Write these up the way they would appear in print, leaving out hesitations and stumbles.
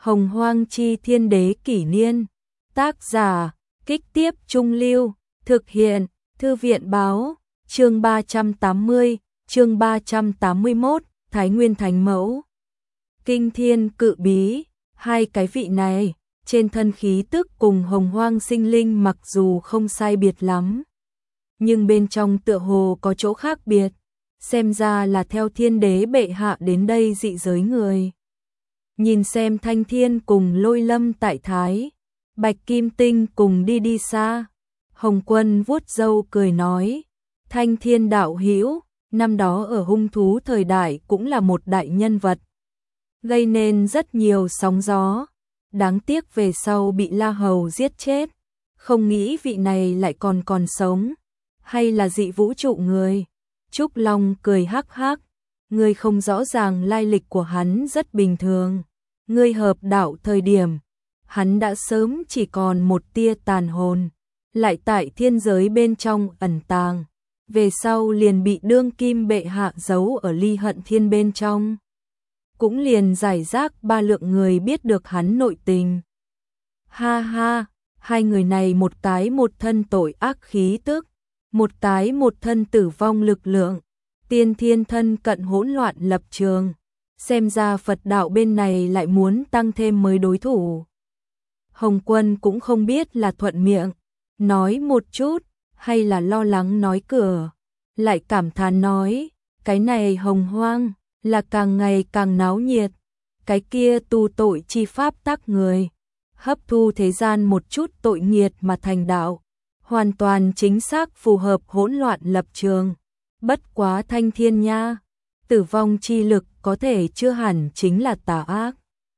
Hồng Hoang Chi Thiên Đế Kỷ Niên. Tác giả, Kích Tiếp Trung Lưu. Thực hiện, Thư viện Báo. Chương 380, chương 381, Thái Nguyên Thánh Mẫu. Kinh Thiên Cự Bí. Hai cái vị này, trên thân khí tức cùng Hồng Hoang sinh linh mặc dù không sai biệt lắm, nhưng bên trong tựa hồ có chỗ khác biệt, xem ra là theo Thiên Đế bệ hạ đến đây dị giới người. Nhìn xem Thanh Thiên cùng Lôi Lâm tại Thái Bạch Kim Tinh cùng đi xa. Hồng Quân vuốt râu cười nói, Thanh Thiên đạo hữu, năm đó ở hung thú thời đại cũng là một đại nhân vật, gây nên rất nhiều sóng gió, đáng tiếc về sau bị La Hầu giết chết, không nghĩ vị này lại còn sống, hay là dị vũ trụ người. Trúc Long cười hắc hắc, ngươi không rõ ràng lai lịch của hắn rất bình thường, ngươi hợp đạo thời điểm, hắn đã sớm chỉ còn một tia tàn hồn, lại tại thiên giới bên trong ẩn tàng, về sau liền bị đương kim bệ hạ giấu ở Ly Hận Thiên bên trong. Cũng liền giải rác ba lượng người biết được hắn nội tình. Ha ha, hai người này một tái một thân tội ác khí tức, một tái một thân tử vong lực lượng, tiên thiên thân cận hỗn loạn lập trường, xem ra Phật đạo bên này lại muốn tăng thêm mới đối thủ. Hồng Quân cũng không biết là thuận miệng nói một chút, hay là lo lắng nói cửa, lại cảm thán nói, cái này Hồng Hoang là càng ngày càng náo nhiệt, cái kia tu tội chi pháp tác người, hấp thu thế gian một chút tội nghiệt mà thành đạo, hoàn toàn chính xác phù hợp hỗn loạn lập trường. Bất quá Thanh Thiên nha, tử vong chi lực có thể chưa hẳn chính là tà ác.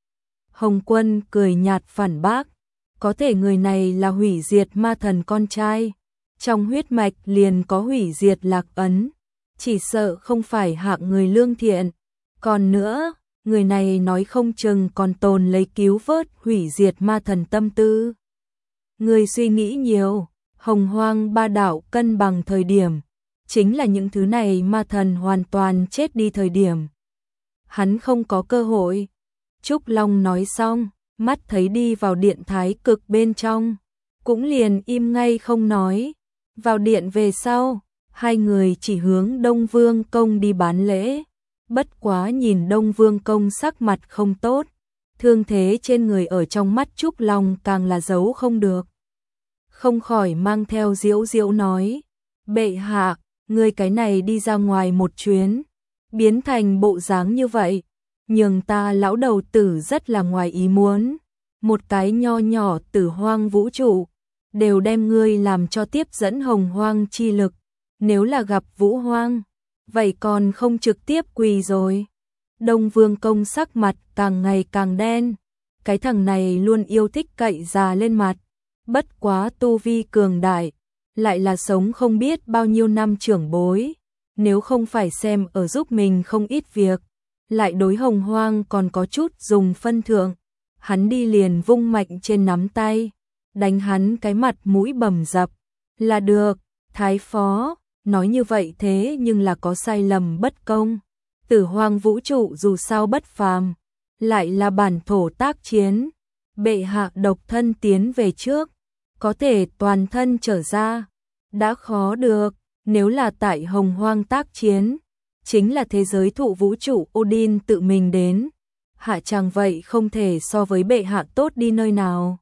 Hồng Quân cười nhạt phản bác, có thể người này là hủy diệt ma thần con trai, trong huyết mạch liền có hủy diệt lạc ấn, chỉ sợ không phải hạng người lương thiện. Còn nữa, người này nói không chừng còn tồn lấy cứu vớt hủy diệt ma thần tâm tư. Người suy nghĩ nhiều, Hồng Hoang ba đạo cân bằng thời điểm, chính là những thứ này ma thần hoàn toàn chết đi thời điểm. Hắn không có cơ hội. Trúc Long nói xong, mắt thấy đi vào điện thái cực bên trong, cũng liền im ngay không nói. Vào điện về sau, hai người chỉ hướng Đông Vương Công đi bán lễ. Bất quá nhìn Đông Vương Công sắc mặt không tốt, thương thế trên người ở trong mắt Trúc Long càng là giấu không được. Không khỏi mang theo giễu giễu nói, bệ hạ, ngươi cái này đi ra ngoài một chuyến, biến thành bộ dáng như vậy, nhường ta lão đầu tử rất là ngoài ý muốn, một cái nho nhỏ Tử Hoang vũ trụ, đều đem ngươi làm cho tiếp dẫn Hồng Hoang chi lực, nếu là gặp Vũ Hoang, vậy còn không trực tiếp quỳ rồi. Đông Vương Công sắc mặt càng ngày càng đen, cái thằng này luôn yêu thích cậy già lên mặt, bất quá tu vi cường đại, lại là sống không biết bao nhiêu năm trưởng bối, nếu không phải xem ở giúp mình không ít việc, lại đối Hồng Hoang còn có chút dùng phân thượng, hắn đi liền vung mạnh trên nắm tay, đánh hắn cái mặt mũi bầm dập, là được, thái phó. Nói như vậy thế nhưng là có sai lầm bất công. Tử Hoang vũ trụ dù sao bất phàm, lại là bản thổ tác chiến. Bệ hạ độc thân tiến về trước, có thể toàn thân trở ra, đã khó được. Nếu là tại Hồng Hoang tác chiến, chính là thế giới thụ vũ trụ Odin tự mình đến. Hạ chàng vậy không thể so với bệ hạ tốt đi nơi nào.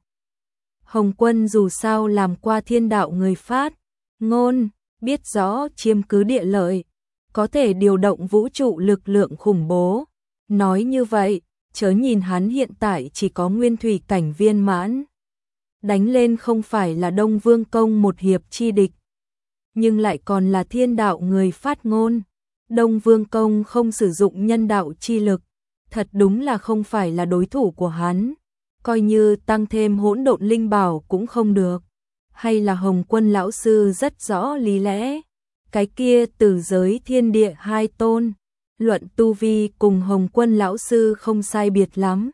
Hồng Quân dù sao làm qua thiên đạo người phát ngôn, biết rõ chiếm cứ địa lợi, có thể điều động vũ trụ lực lượng khủng bố. Nói như vậy, chớ nhìn hắn hiện tại chỉ có nguyên thủy cảnh viên mãn. Đánh lên không phải là Đông Vương Công một hiệp chi địch, nhưng lại còn là thiên đạo người phát ngôn. Đông Vương Công không sử dụng nhân đạo chi lực, thật đúng là không phải là đối thủ của hắn. Coi như tăng thêm hỗn độn linh bảo cũng không được. Hay là Hồng Quân lão sư rất rõ lý lẽ, cái kia Tử Giới Thiên Địa hai tôn, luận tu vi cùng Hồng Quân lão sư không sai biệt lắm.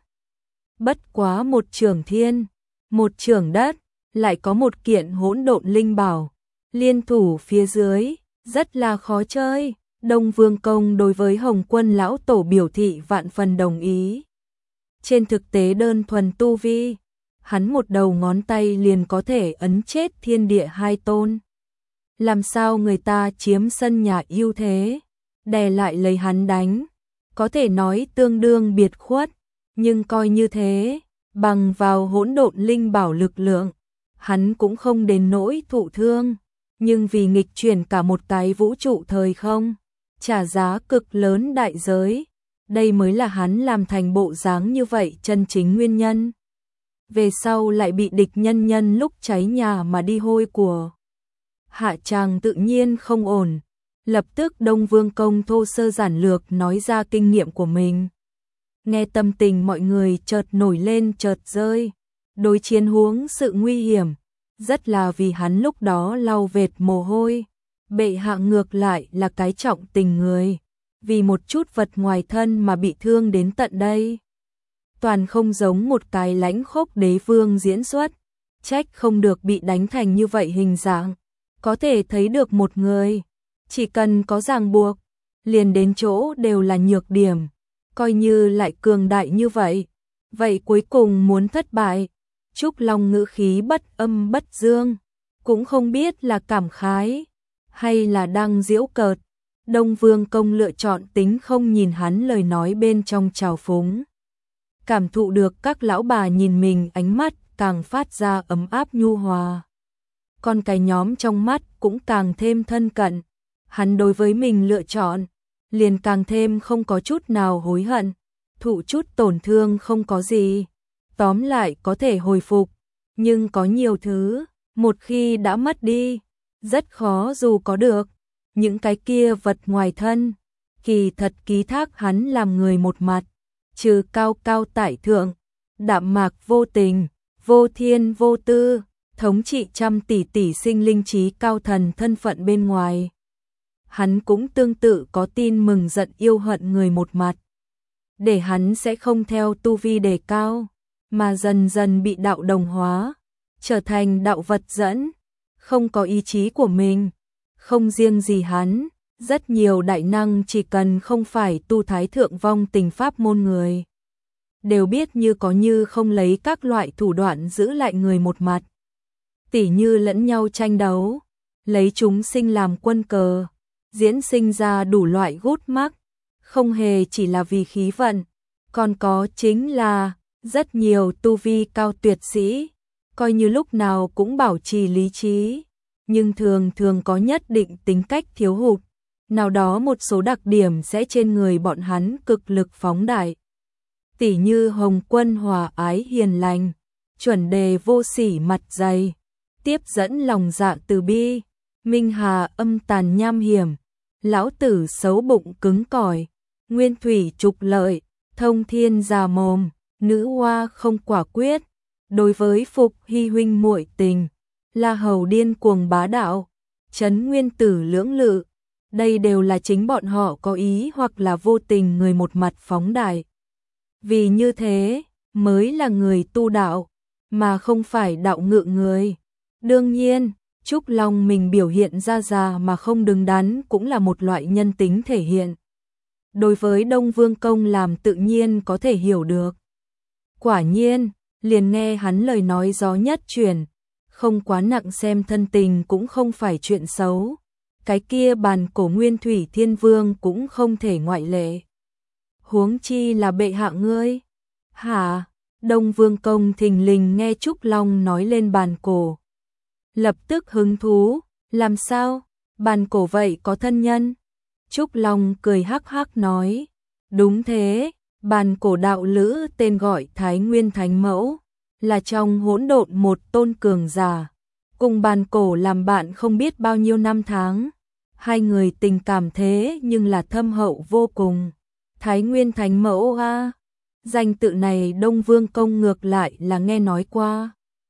Bất quá một trưởng thiên, một trưởng đất, lại có một kiện hỗn độn linh bảo, liên thủ phía dưới, rất là khó chơi. Đông Vương Công đối với Hồng Quân lão tổ biểu thị vạn phần đồng ý. Trên thực tế đơn thuần tu vi, hắn một đầu ngón tay liền có thể ấn chết thiên địa hai tôn. Làm sao người ta chiếm sân nhà ưu thế, đè lại lấy hắn đánh, có thể nói tương đương biệt khuất, nhưng coi như thế, bằng vào hỗn độn linh bảo lực lượng, hắn cũng không đến nỗi thụ thương, nhưng vì nghịch chuyển cả một cái vũ trụ thời không, trả giá cực lớn đại giới, đây mới là hắn làm thành bộ dáng như vậy chân chính nguyên nhân. Về sau lại bị địch nhân lúc cháy nhà mà đi hôi của. Hạ Tràng tự nhiên không ổn, lập tức Đông Vương Công thô sơ giản lược nói ra kinh nghiệm của mình. Nghe tâm tình mọi người chợt nổi lên chợt rơi, đối chiến huống sự nguy hiểm, rất là vì hắn lúc đó lau vệt mồ hôi. Bệ hạ ngược lại là cái trọng tình người, vì một chút vật ngoài thân mà bị thương đến tận đây. Toàn không giống một cái lãnh khốc đế vương diễn xuất, trách không được bị đánh thành như vậy hình dạng. Có thể thấy được một người, chỉ cần có ràng buộc, liền đến chỗ đều là nhược điểm, coi như lại cường đại như vậy. Vậy cuối cùng muốn thất bại, Trúc Long ngữ khí bất âm bất dương, cũng không biết là cảm khái, hay là đang giễu cợt. Đông Vương Công lựa chọn tính không nhìn hắn lời nói bên trong trào phúng. Cảm thụ được các lão bà nhìn mình ánh mắt càng phát ra ấm áp nhu hòa. Còn cái nhóm trong mắt cũng càng thêm thân cận. Hắn đối với mình lựa chọn, liền càng thêm không có chút nào hối hận. Thụ chút tổn thương không có gì. Tóm lại có thể hồi phục. Nhưng có nhiều thứ, một khi đã mất đi, rất khó dù có được. Những cái kia vật ngoài thân, kỳ thật ký thác hắn làm người một mặt. Trừ cao cao tại thượng, đạm mạc vô tình, vô thiên vô tư, thống trị trăm tỷ tỷ sinh linh trí cao thần thân phận bên ngoài. Hắn cũng tương tự có tin mừng giận yêu hận người một mặt. Để hắn sẽ không theo tu vi đề cao, mà dần dần bị đạo đồng hóa, trở thành đạo vật dẫn, không có ý chí của mình. Không riêng gì hắn, rất nhiều đại năng chỉ cần không phải tu thái thượng vong tình pháp môn người, đều biết như có như không lấy các loại thủ đoạn giữ lại người một mặt. Tỉ như lẫn nhau tranh đấu, lấy chúng sinh làm quân cờ, diễn sinh ra đủ loại gút mắc, không hề chỉ là vì khí vận, còn có chính là rất nhiều tu vi cao tuyệt sĩ, coi như lúc nào cũng bảo trì lý trí, nhưng thường thường có nhất định tính cách thiếu hụt, nào đó một số đặc điểm sẽ trên người bọn hắn cực lực phóng đại. Tỉ như Hồng Quân hòa ái hiền lành, chuẩn đề vô sỉ mặt dày, tiếp dẫn lòng dạ từ bi, Minh Hà âm tàn nham hiểm, lão tử xấu bụng cứng cỏi, Nguyên Thủy trục lợi, Thông Thiên già mồm, Nữ Hoa không quả quyết. Đối với Phục Hy huynh muội tình, La Hầu điên cuồng bá đạo, Trấn Nguyên Tử lưỡng lự, đây đều là chính bọn họ có ý hoặc là vô tình người một mặt phóng đại. Vì như thế, mới là người tu đạo, mà không phải đạo ngự người. Đương nhiên, Trúc Long mình biểu hiện ra già mà không đứng đắn cũng là một loại nhân tính thể hiện. Đối với Đông Vương Công làm tự nhiên có thể hiểu được. Quả nhiên, liền nghe hắn lời nói gió nhất chuyển, không quá nặng xem thân tình cũng không phải chuyện xấu. Cái kia bàn cổ Nguyên Thủy Thiên Vương cũng không thể ngoại lệ. Huống chi là bệ hạ ngươi. Hả? Đông Vương Công thình lình nghe Trúc Long nói lên bàn cổ. Lập tức hứng thú, làm sao? Bàn cổ vậy có thân nhân? Trúc Long cười hắc hắc nói. Đúng thế, bàn cổ đạo lữ tên gọi Thái Nguyên Thánh Mẫu, là trong hỗn độn một tôn cường giả. Cùng bàn cổ làm bạn không biết bao nhiêu năm tháng. Hai người tình cảm thế nhưng là thâm hậu vô cùng. Thái Nguyên Thánh Mẫu a, danh tự này Đông Vương Công ngược lại là nghe nói qua.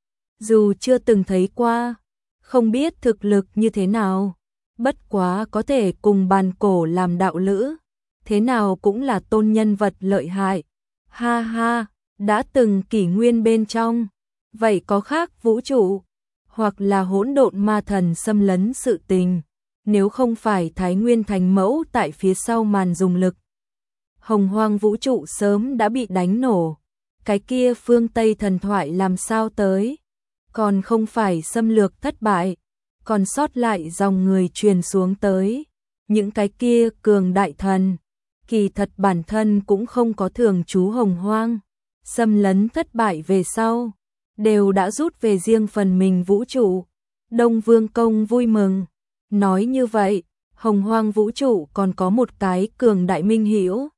Dù chưa từng thấy qua, không biết thực lực như thế nào, bất quá có thể cùng bàn cổ làm đạo lữ, thế nào cũng là tôn nhân vật lợi hại. Ha ha, đã từng kỷ nguyên bên trong, vậy có khác vũ trụ, hoặc là hỗn độn ma thần xâm lấn sự tình, nếu không phải Thái Nguyên Thánh Mẫu tại phía sau màn dùng lực, hồng hoang vũ trụ sớm đã bị đánh nổ. cái kia phương Tây thần thoại làm sao tới? Còn không phải xâm lược thất bại, còn sót lại dòng người truyền xuống tới. Những cái kia cường đại thần, kỳ thật bản thân cũng không có thường trú hồng hoang. Xâm lấn thất bại về sau, đều đã rút về riêng phần mình vũ trụ. Đông Vương Công vui mừng, nói như vậy, hồng hoang vũ trụ còn có một cái cường đại minh hữu.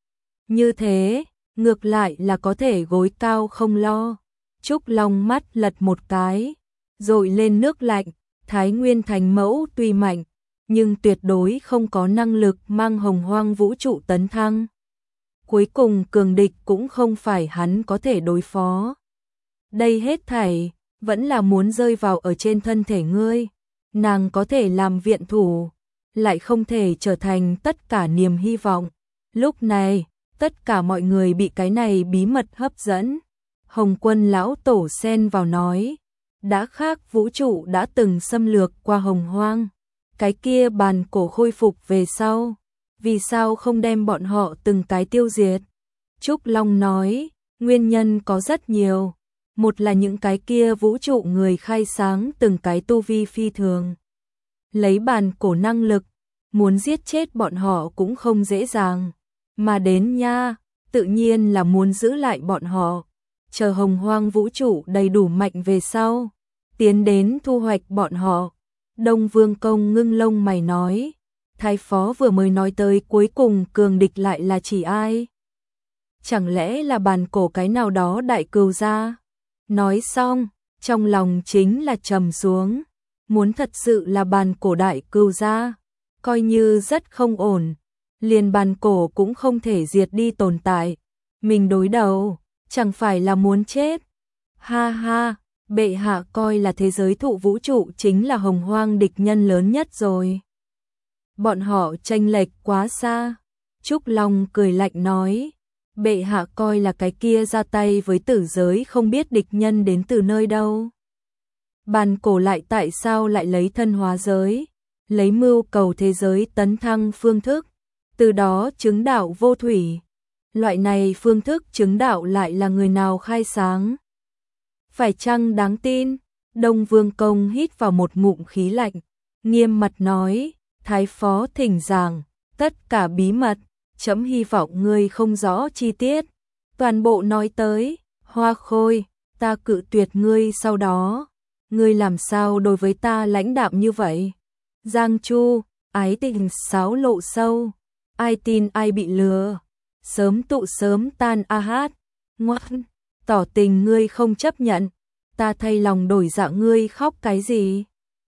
Như thế, ngược lại là có thể gối cao không lo. Trúc Long mắt lật một cái, rồi lên nước lạnh. Thái Nguyên Thánh Mẫu tuy mạnh, nhưng tuyệt đối không có năng lực mang hồng hoang vũ trụ tấn thăng. Cuối cùng cường địch cũng không phải hắn có thể đối phó. Đây hết thảy, vẫn là muốn rơi vào ở trên thân thể ngươi. Nàng có thể làm viện thủ, lại không thể trở thành tất cả niềm hy vọng. Lúc này, tất cả mọi người bị cái này bí mật hấp dẫn. Hồng Quân lão tổ xen vào nói, đã khác vũ trụ đã từng xâm lược qua hồng hoang. Cái kia bàn cổ khôi phục về sau, vì sao không đem bọn họ từng cái tiêu diệt? Trúc Long nói, nguyên nhân có rất nhiều. Một là những cái kia vũ trụ người khai sáng từng cái tu vi phi thường. Lấy bàn cổ năng lực, muốn giết chết bọn họ cũng không dễ dàng. Mà đến nha, tự nhiên là muốn giữ lại bọn họ. Chờ hồng hoang vũ trụ đầy đủ mạnh về sau, tiến đến thu hoạch bọn họ. Đông Vương Công ngưng lông mày nói, Thái Phó vừa mới nói tới cuối cùng cường địch lại là chỉ ai? Chẳng lẽ là bàn cổ cái nào đó đại cừu gia? Nói xong, trong lòng chính là trầm xuống, muốn thật sự là bàn cổ đại cừu gia, coi như rất không ổn, liền bàn cổ cũng không thể diệt đi tồn tại, mình đối đầu, chẳng phải là muốn chết. Ha ha, bệ hạ coi là thế giới thụ vũ trụ chính là hồng hoang địch nhân lớn nhất rồi. Bọn họ chênh lệch quá xa. Trúc Long cười lạnh nói, bệ hạ coi là cái kia ra tay với tử giới không biết địch nhân đến từ nơi đâu. Bàn cổ lại tại sao lại lấy thân hóa giới, lấy mưu cầu thế giới tấn thăng phương thức, từ đó chứng đạo vô thủy. Loại này phương thức chứng đạo lại là người nào khai sáng? Phải chăng đáng tin? Đông Vương Công hít vào một ngụm khí lạnh, nghiêm mặt nói, Thái Phó thỉnh giảng, tất cả bí mật, chấm hy vọng ngươi không rõ chi tiết. Toàn bộ nói tới, Hoa Khôi, ta cự tuyệt ngươi sau đó. Ngươi làm sao đối với ta lãnh đạm như vậy? Giang Chu, ái tình xáo lộ sâu, ai tin ai bị lừa. Sớm tụ sớm tan a hát, ngoan, tỏ tình ngươi không chấp nhận, ta thay lòng đổi dạ ngươi khóc cái gì?